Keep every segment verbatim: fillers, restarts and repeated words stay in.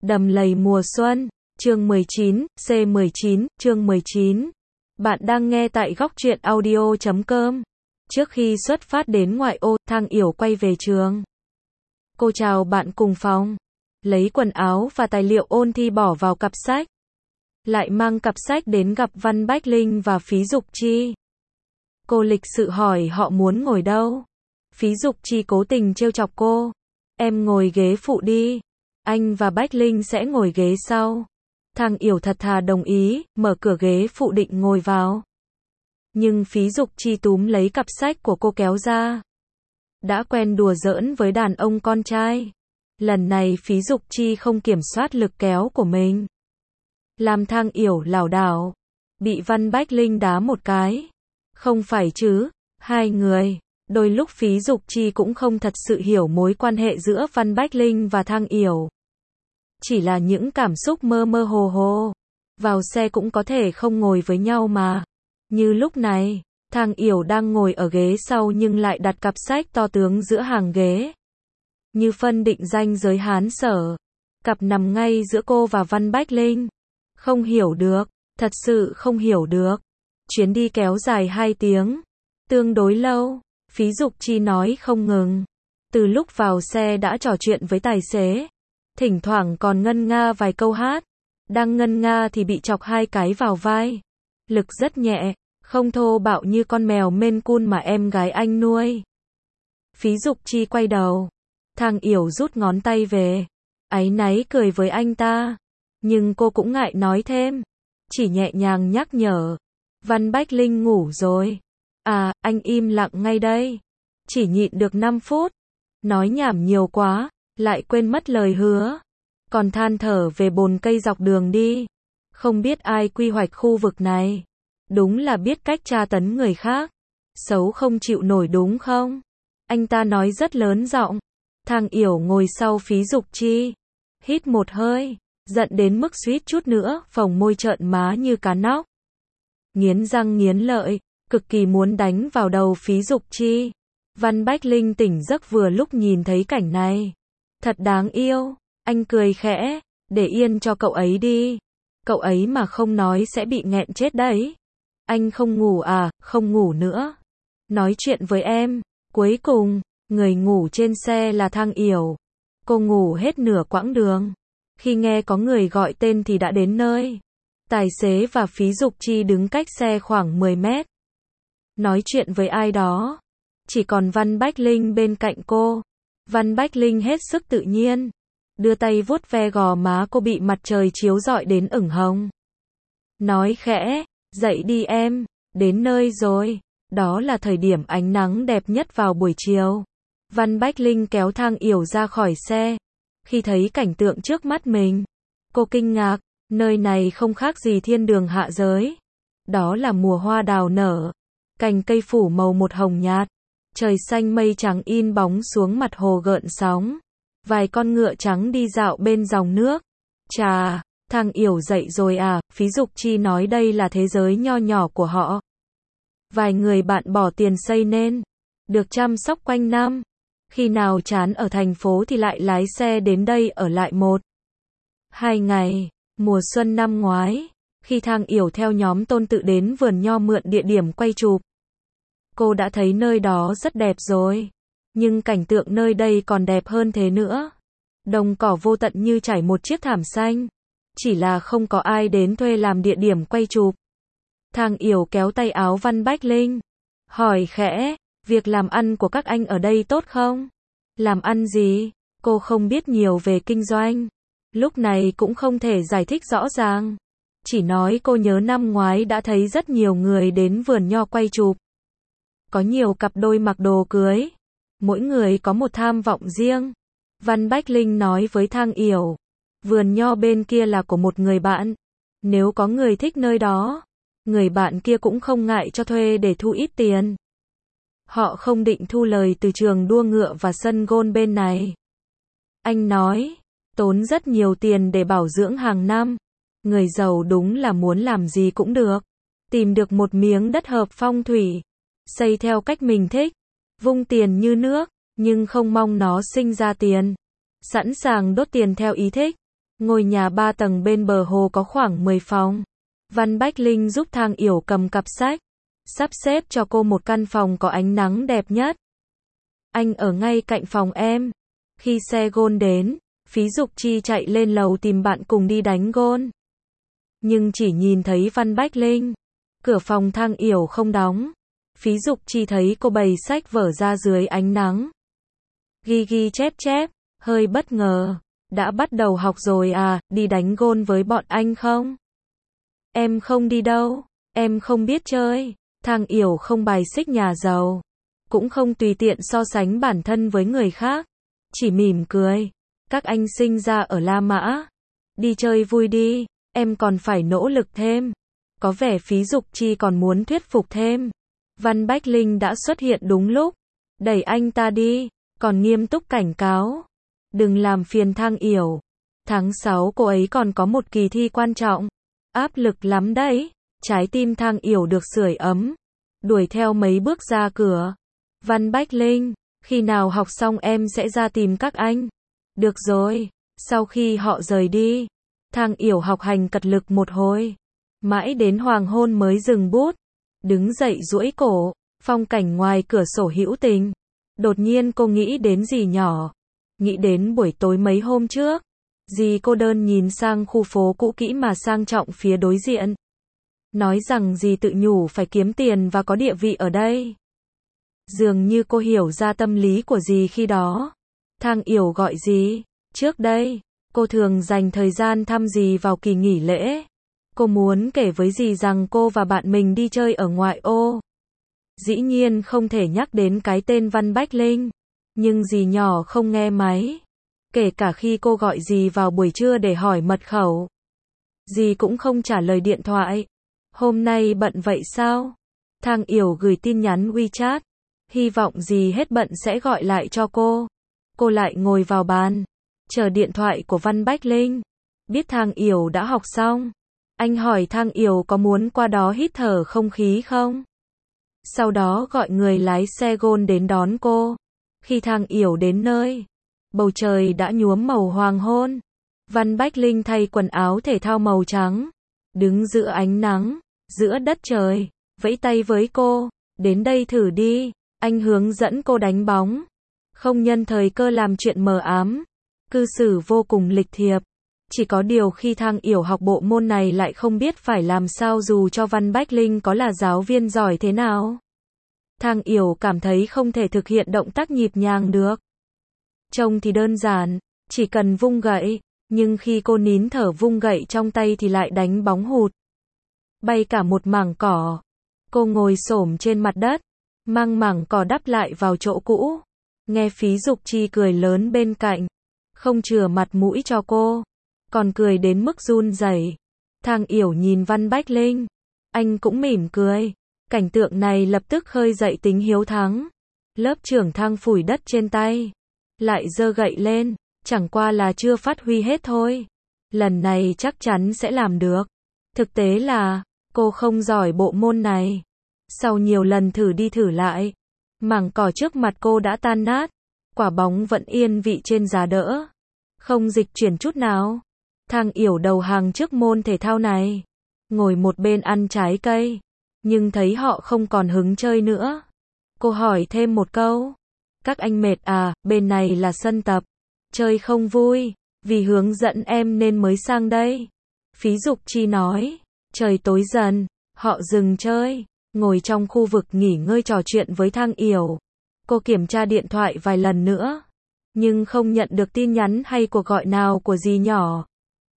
Đầm lầy mùa xuân, chương mười chín, C mười chín, chương mười chín. Bạn đang nghe tại góc truyện audio chấm com. Trước khi xuất phát đến ngoại ô, Thang Yểu quay về trường. Cô chào bạn cùng phòng, lấy quần áo và tài liệu ôn thi bỏ vào cặp sách. Lại mang cặp sách đến gặp Văn Bách Linh và Phí Dục Chi. Cô lịch sự hỏi họ muốn ngồi đâu. Phí Dục Chi cố tình trêu chọc cô. Em ngồi ghế phụ đi. Anh và Bách Linh sẽ ngồi ghế sau. Thang Yểu thật thà đồng ý, mở cửa ghế phụ định ngồi vào. Nhưng Phí Dục Chi túm lấy cặp sách của cô kéo ra. Đã quen đùa giỡn với đàn ông con trai. Lần này Phí Dục Chi không kiểm soát lực kéo của mình. Làm Thang Yểu lảo đảo. Bị Văn Bách Linh đá một cái. Không phải chứ, hai người. Đôi lúc Phí Dục Chi cũng không thật sự hiểu mối quan hệ giữa Văn Bách Linh và Thang Yểu. Chỉ là những cảm xúc mơ mơ hồ hồ. Vào xe cũng có thể không ngồi với nhau mà. Như lúc này, Thang Yểu đang ngồi ở ghế sau nhưng lại đặt cặp sách to tướng giữa hàng ghế. Như phân định ranh giới Hán Sở. Cặp nằm ngay giữa cô và Văn Bách Linh. Không hiểu được, thật sự không hiểu được. Chuyến đi kéo dài hai tiếng. Tương đối lâu, Phí Dục Chi nói không ngừng. Từ lúc vào xe đã trò chuyện với tài xế. Thỉnh thoảng còn ngân nga vài câu hát. Đang ngân nga thì bị chọc hai cái vào vai. Lực rất nhẹ, không thô bạo như con mèo Maine Coon mà em gái anh nuôi. Phí Dục Chi quay đầu. Thang Yểu rút ngón tay về. Áy náy cười với anh ta. Nhưng cô cũng ngại nói thêm. Chỉ nhẹ nhàng nhắc nhở. Văn Bách Linh ngủ rồi. À, anh im lặng ngay đây. Chỉ nhịn được năm phút. Nói nhảm nhiều quá. Lại quên mất lời hứa. Còn than thở về bồn cây dọc đường đi. Không biết ai quy hoạch khu vực này. Đúng là biết cách tra tấn người khác. Xấu không chịu nổi đúng không? Anh ta nói rất lớn giọng. Thang Yểu ngồi sau Phí Dục Chi. Hít một hơi. Giận đến mức suýt chút nữa phồng môi trợn má như cá nóc. Nghiến răng nghiến lợi. Cực kỳ muốn đánh vào đầu Phí Dục Chi. Văn Bách Linh tỉnh giấc vừa lúc nhìn thấy cảnh này. Thật đáng yêu. Anh cười khẽ. Để yên cho cậu ấy đi. Cậu ấy mà không nói sẽ bị nghẹn chết đấy. Anh không ngủ à? Không ngủ nữa. Nói chuyện với em. Cuối cùng, người ngủ trên xe là Thang Yểu. Cô ngủ hết nửa quãng đường. Khi nghe có người gọi tên thì đã đến nơi. Tài xế và Phí Dục Chi đứng cách xe khoảng mười mét. Nói chuyện với ai đó. Chỉ còn Văn Bách Linh bên cạnh cô. Văn Bách Linh hết sức tự nhiên. Đưa tay vuốt ve gò má cô bị mặt trời chiếu rọi đến ửng hồng. Nói khẽ, dậy đi em, đến nơi rồi. Đó là thời điểm ánh nắng đẹp nhất vào buổi chiều. Văn Bách Linh kéo Thang Yểu ra khỏi xe. Khi thấy cảnh tượng trước mắt mình, cô kinh ngạc, nơi này không khác gì thiên đường hạ giới. Đó là mùa hoa đào nở. Cành cây phủ màu một hồng nhạt. Trời xanh mây trắng in bóng xuống mặt hồ gợn sóng. Vài con ngựa trắng đi dạo bên dòng nước. Chà, Thang Yểu dậy rồi à? Phí Dục Chi nói đây là thế giới nho nhỏ của họ. Vài người bạn bỏ tiền xây nên. Được chăm sóc quanh năm. Khi nào chán ở thành phố thì lại lái xe đến đây ở lại một. Hai ngày. Mùa xuân năm ngoái. Khi Thang Yểu theo nhóm Tôn Tự đến vườn nho mượn địa điểm quay chụp. Cô đã thấy nơi đó rất đẹp rồi. Nhưng cảnh tượng nơi đây còn đẹp hơn thế nữa. Đồng cỏ vô tận như trải một chiếc thảm xanh. Chỉ là không có ai đến thuê làm địa điểm quay chụp. Thang Yểu kéo tay áo Văn Bách Linh. Hỏi khẽ, việc làm ăn của các anh ở đây tốt không? Làm ăn gì? Cô không biết nhiều về kinh doanh. Lúc này cũng không thể giải thích rõ ràng. Chỉ nói cô nhớ năm ngoái đã thấy rất nhiều người đến vườn nho quay chụp. Có nhiều cặp đôi mặc đồ cưới. Mỗi người có một tham vọng riêng. Văn Bách Linh nói với Thang Yểu. Vườn nho bên kia là của một người bạn. Nếu có người thích nơi đó, người bạn kia cũng không ngại cho thuê để thu ít tiền. Họ không định thu lời từ trường đua ngựa và sân golf bên này. Anh nói, tốn rất nhiều tiền để bảo dưỡng hàng năm. Người giàu đúng là muốn làm gì cũng được. Tìm được một miếng đất hợp phong thủy. Xây theo cách mình thích. Vung tiền như nước, nhưng không mong nó sinh ra tiền. Sẵn sàng đốt tiền theo ý thích. Ngôi nhà ba tầng bên bờ hồ có khoảng mười phòng. Văn Bách Linh giúp Thang Yểu cầm cặp sách, sắp xếp cho cô một căn phòng có ánh nắng đẹp nhất. Anh ở ngay cạnh phòng em. Khi xe gôn đến, Phí Dục Chi chạy lên lầu tìm bạn cùng đi đánh gôn. Nhưng chỉ nhìn thấy Văn Bách Linh. Cửa phòng Thang Yểu không đóng. Phí Dục Chi thấy cô bày sách vở ra dưới ánh nắng. Ghi ghi chép chép, hơi bất ngờ. Đã bắt đầu học rồi à, đi đánh gôn với bọn anh không? Em không đi đâu, em không biết chơi. Thang Yểu không bài xích nhà giàu, cũng không tùy tiện so sánh bản thân với người khác, chỉ mỉm cười. Các anh sinh ra ở La Mã, đi chơi vui đi, em còn phải nỗ lực thêm. Có vẻ Phí Dục Chi còn muốn thuyết phục thêm. Văn Bách Linh đã xuất hiện đúng lúc, đẩy anh ta đi, còn nghiêm túc cảnh cáo. Đừng làm phiền Thang Yểu. Tháng sáu cô ấy còn có một kỳ thi quan trọng. Áp lực lắm đấy. Trái tim Thang Yểu được sưởi ấm. Đuổi theo mấy bước ra cửa. Văn Bách Linh, khi nào học xong em sẽ ra tìm các anh. Được rồi. Sau khi họ rời đi, Thang Yểu học hành cật lực một hồi. Mãi đến hoàng hôn mới dừng bút. Đứng dậy duỗi cổ. Phong cảnh ngoài cửa sổ hữu tình. Đột nhiên cô nghĩ đến dì nhỏ. Nghĩ đến buổi tối mấy hôm trước. Dì cô đơn nhìn sang khu phố cũ kỹ mà sang trọng phía đối diện. Nói rằng dì tự nhủ phải kiếm tiền và có địa vị ở đây. Dường như cô hiểu ra tâm lý của dì khi đó. Thang Yểu gọi dì. Trước đây, cô thường dành thời gian thăm dì vào kỳ nghỉ lễ. Cô muốn kể với dì rằng cô và bạn mình đi chơi ở ngoại ô. Dĩ nhiên không thể nhắc đến cái tên Văn Bách Linh. Nhưng dì nhỏ không nghe máy. Kể cả khi cô gọi dì vào buổi trưa để hỏi mật khẩu. Dì cũng không trả lời điện thoại. Hôm nay bận vậy sao? Thang Yểu gửi tin nhắn WeChat. Hy vọng dì hết bận sẽ gọi lại cho cô. Cô lại ngồi vào bàn. Chờ điện thoại của Văn Bách Linh. Biết Thang Yểu đã học xong. Anh hỏi Thang Yểu có muốn qua đó hít thở không khí không? Sau đó gọi người lái xe gôn đến đón cô. Khi Thang Yểu đến nơi, bầu trời đã nhuốm màu hoàng hôn. Văn Bách Linh thay quần áo thể thao màu trắng, đứng giữa ánh nắng, giữa đất trời, vẫy tay với cô. Đến đây thử đi, anh hướng dẫn cô đánh bóng. Không nhân thời cơ làm chuyện mờ ám. Cư xử vô cùng lịch thiệp. Chỉ có điều khi Thang Yểu học bộ môn này lại không biết phải làm sao dù cho Văn Bách Linh có là giáo viên giỏi thế nào. Thang Yểu cảm thấy không thể thực hiện động tác nhịp nhàng được. Trông thì đơn giản, chỉ cần vung gậy, nhưng khi cô nín thở vung gậy trong tay thì lại đánh bóng hụt. Bay cả một mảng cỏ. Cô ngồi xổm trên mặt đất, mang mảng cỏ đắp lại vào chỗ cũ. Nghe Phí Dục Chi cười lớn bên cạnh, không chừa mặt mũi cho cô, còn cười đến mức run rẩy. Thang Yểu nhìn Văn Bách Linh, anh cũng mỉm cười. Cảnh tượng này lập tức khơi dậy tính hiếu thắng. Lớp trưởng Thang phủi đất trên tay, lại giơ gậy lên, chẳng qua là chưa phát huy hết thôi. Lần này chắc chắn sẽ làm được. Thực tế là, cô không giỏi bộ môn này. Sau nhiều lần thử đi thử lại, mảng cỏ trước mặt cô đã tan nát. Quả bóng vẫn yên vị trên giá đỡ, không dịch chuyển chút nào. Thang Yểu đầu hàng trước môn thể thao này, ngồi một bên ăn trái cây. Nhưng thấy họ không còn hứng chơi nữa. Cô hỏi thêm một câu. Các anh mệt à, bên này là sân tập. Chơi không vui, vì hướng dẫn em nên mới sang đây. Phí Dục Chi nói. Trời tối dần, họ dừng chơi, ngồi trong khu vực nghỉ ngơi trò chuyện với Thang Yểu. Cô kiểm tra điện thoại vài lần nữa, nhưng không nhận được tin nhắn hay cuộc gọi nào của dì nhỏ.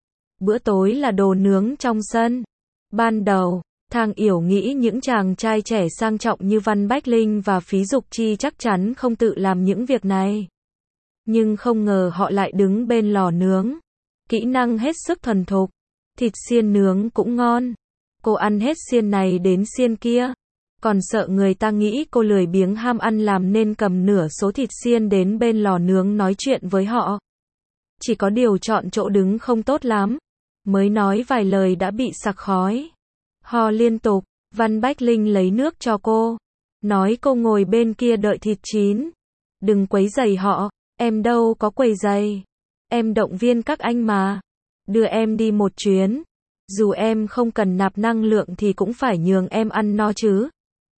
Bữa tối là đồ nướng trong sân. Ban đầu, Thang Yểu nghĩ những chàng trai trẻ sang trọng như Văn Bách Linh và Phí Dục Chi chắc chắn không tự làm những việc này. Nhưng không ngờ họ lại đứng bên lò nướng. Kỹ năng hết sức thuần thục. Thịt xiên nướng cũng ngon. Cô ăn hết xiên này đến xiên kia. Còn sợ người ta nghĩ cô lười biếng ham ăn làm nên cầm nửa số thịt xiên đến bên lò nướng nói chuyện với họ. Chỉ có điều chọn chỗ đứng không tốt lắm. Mới nói vài lời đã bị sặc khói. Ho liên tục. Văn Bách Linh lấy nước cho cô. Nói cô ngồi bên kia đợi thịt chín. Đừng quấy rầy họ. Em đâu có quấy rầy. Em động viên các anh mà. đưa em đi một chuyến. Dù em không cần nạp năng lượng thì cũng phải nhường em ăn no chứ.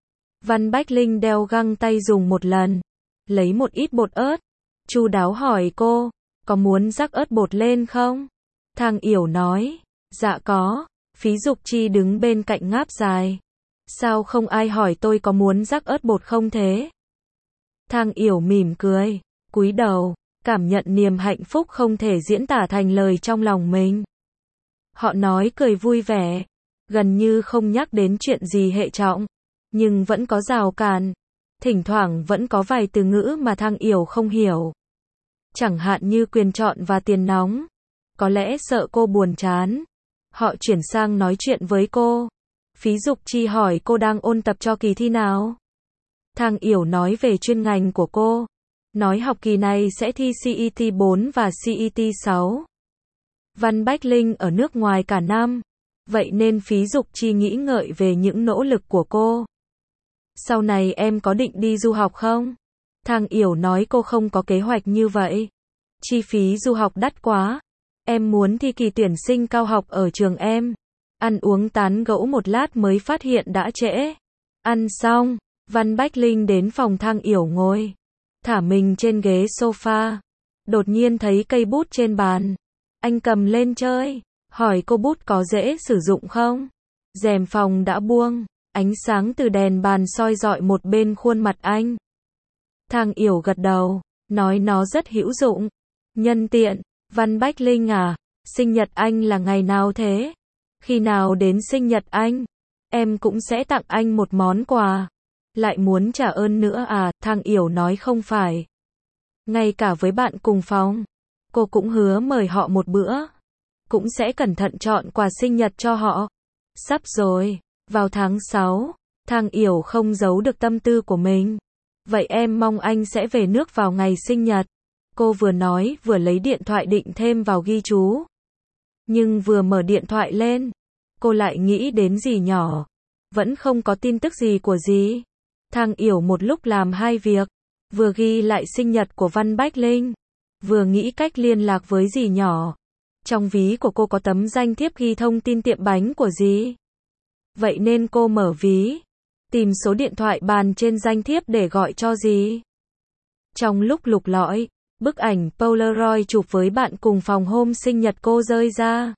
Văn Bách Linh đeo găng tay dùng một lần, lấy một ít bột ớt, chu đáo hỏi cô, có muốn rắc ớt bột lên không? Thang Yểu nói, dạ có. Phí Dục Chi đứng bên cạnh ngáp dài. Sao không ai hỏi tôi có muốn rắc ớt bột không thế? Thang Yểu mỉm cười, cúi đầu, cảm nhận niềm hạnh phúc không thể diễn tả thành lời trong lòng mình. Họ nói cười vui vẻ, gần như không nhắc đến chuyện gì hệ trọng, nhưng vẫn có rào cản. Thỉnh thoảng vẫn có vài từ ngữ mà Thang Yểu không hiểu. Chẳng hạn như quyền chọn và tiền nóng. Có lẽ sợ cô buồn chán. Họ chuyển sang nói chuyện với cô. Phí Dục Chi hỏi cô đang ôn tập cho kỳ thi nào. Thang Yểu nói về chuyên ngành của cô. Nói học kỳ này sẽ thi xê e tê bốn và xê e tê sáu. Văn Bách Linh ở nước ngoài cả năm. Vậy nên Phí Dục Chi nghĩ ngợi về những nỗ lực của cô. Sau này em có định đi du học không? Thang Yểu nói cô không có kế hoạch như vậy. Chi phí du học đắt quá. Em muốn thi kỳ tuyển sinh cao học ở trường em. Ăn uống tán gẫu một lát mới phát hiện đã trễ. Ăn xong, Văn Bách Linh đến phòng Thang Yểu ngồi. Thả mình trên ghế sofa. Đột nhiên thấy cây bút trên bàn. Anh cầm lên chơi. Hỏi cô bút có dễ sử dụng không? Rèm phòng đã buông. Ánh sáng từ đèn bàn soi rọi một bên khuôn mặt anh. Thang Yểu gật đầu. Nói nó rất hữu dụng. Nhân tiện. Văn Bách Linh à, sinh nhật anh là ngày nào thế? Khi nào đến sinh nhật anh? Em cũng sẽ tặng anh một món quà. Lại muốn trả ơn nữa à? Thang Yểu nói không phải. Ngay cả với bạn cùng phòng, cô cũng hứa mời họ một bữa. Cũng sẽ cẩn thận chọn quà sinh nhật cho họ. Sắp rồi, vào tháng sáu, Thang Yểu không giấu được tâm tư của mình. Vậy em mong anh sẽ về nước vào ngày sinh nhật. Cô vừa nói vừa lấy điện thoại định thêm vào ghi chú. Nhưng vừa mở điện thoại lên, cô lại nghĩ đến dì nhỏ. Vẫn không có tin tức gì của dì. Thang Yểu một lúc làm hai việc. Vừa ghi lại sinh nhật của Văn Bách Linh. Vừa nghĩ cách liên lạc với dì nhỏ. Trong ví của cô có tấm danh thiếp ghi thông tin tiệm bánh của dì. Vậy nên cô mở ví. Tìm số điện thoại bàn trên danh thiếp để gọi cho dì. Trong lúc lục lọi, bức ảnh Polaroid chụp với bạn cùng phòng hôm sinh nhật cô rơi ra.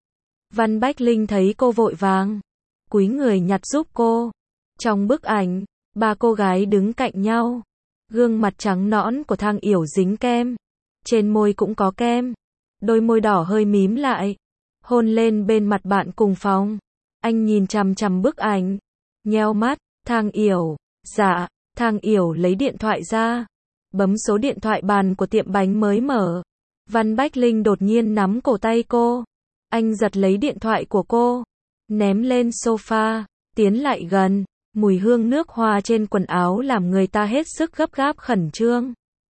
Văn Bách Linh thấy cô vội vàng, cúi người nhặt giúp cô. Trong bức ảnh, ba cô gái đứng cạnh nhau. Gương mặt trắng nõn của Thang Yểu dính kem. Trên môi cũng có kem. Đôi môi đỏ hơi mím lại. Hôn lên bên mặt bạn cùng phòng. Anh nhìn chằm chằm bức ảnh. Nheo mắt, Thang Yểu. Dạ, Thang Yểu lấy điện thoại ra. Bấm số điện thoại bàn của tiệm bánh mới mở. Văn Bách Linh đột nhiên nắm cổ tay cô. Anh giật lấy điện thoại của cô. Ném lên sofa. Tiến lại gần. Mùi hương nước hoa trên quần áo làm người ta hết sức gấp gáp khẩn trương.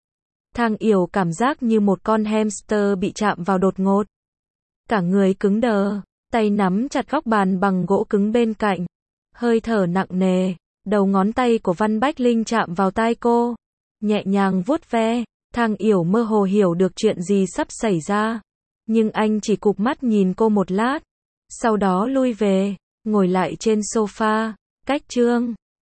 Thang Yểu cảm giác như một con hamster bị chạm vào đột ngột. Cả người cứng đờ. Tay nắm chặt góc bàn bằng gỗ cứng bên cạnh. Hơi thở nặng nề. Đầu ngón tay của Văn Bách Linh chạm vào tai cô. Nhẹ nhàng vuốt ve. Thang Yểu mơ hồ hiểu được chuyện gì sắp xảy ra. Nhưng anh chỉ cụp mắt nhìn cô một lát. Sau đó lui về. Ngồi lại trên sofa. Cách chương